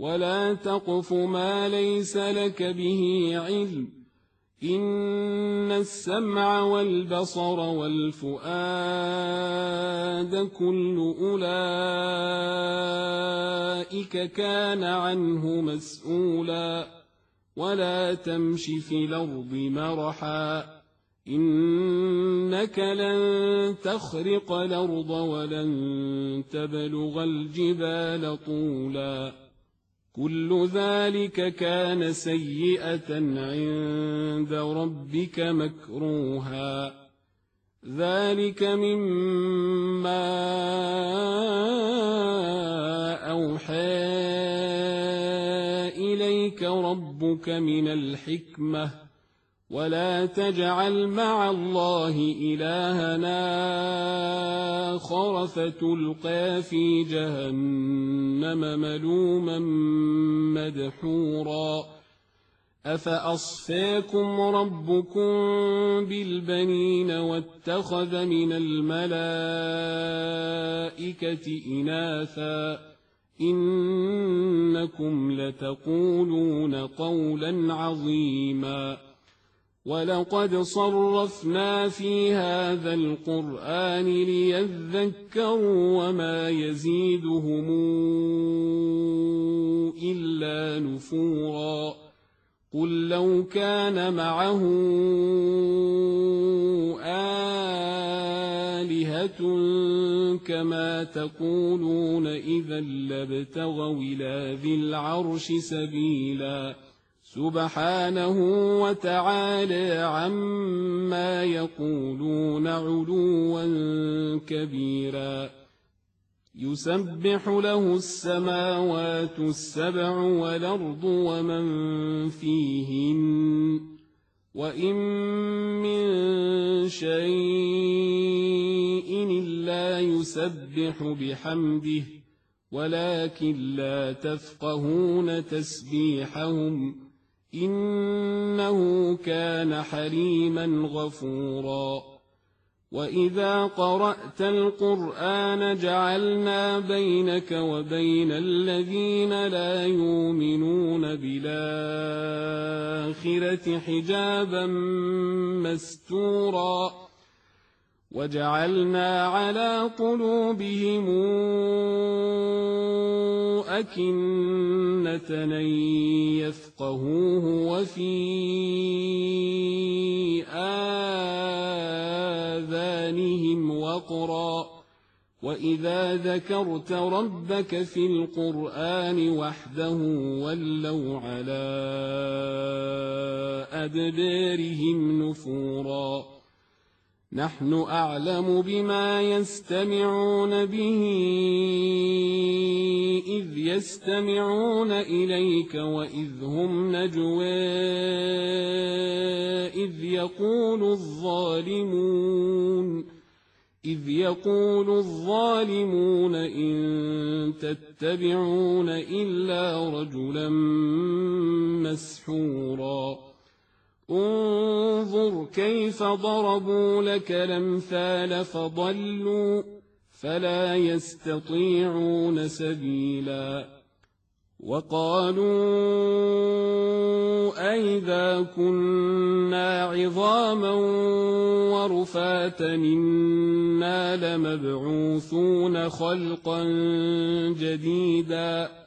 ولا تقف ما ليس لك به علم، إن السمع والبصر والفؤاد كل أولئك كان عنه مسؤولا. ولا تمش في الأرض مرحا، إنك لن تخرق الأرض ولن تبلغ الجبال طولا. كل ذلك كان سيئة عند ربك مكروها. ذلك مما أوحى إليك ربك من الحكمة. ولا تجعل مع الله إلهنا آخر فتلقى في جهنم ملوما مدحورا. أفأصفاكم ربكم بالبنين واتخذ من الملائكة إناثا، إنكم لتقولون قولا عظيما. ولقد صرفنا في هذا القرآن ليذكروا وما يزيدهم إلا نفورا. قل لو كان معه آلهة كما تقولون إذا لابتغوا إلى ذي العرش سبيلا. سبحانه وتعالى عما يقولون علوا كبيرا. يسبح له السماوات السبع والأرض ومن فيهن، وإن من شيء إلا يسبح بحمده ولكن لا تفقهون تسبيحهم، إنه كان حليما غفورا. وإذا قرأت القرآن جعلنا بينك وبين الذين لا يؤمنون بالآخرة حجابا مستورا. وجعلنا على قلوبهم أكنة أن يفقهوه وفي آذانهم وقرا. وإذا ذكرت ربك في القرآن وحده ولوا على أدبارهم نفورا. نحن أعلم بما يستمعون به إذ يستمعون إليك وإذ هم نجوى إذ يقول الظالمون إن تتبعون إلا رجلا مسحورا. انظر كيف ضربوا لك الأمثال فضلوا فلا يستطيعون سبيلا. وقالوا أئذا كنا عظاما ورفاتا إنا لمبعوثون خلقا جديدا.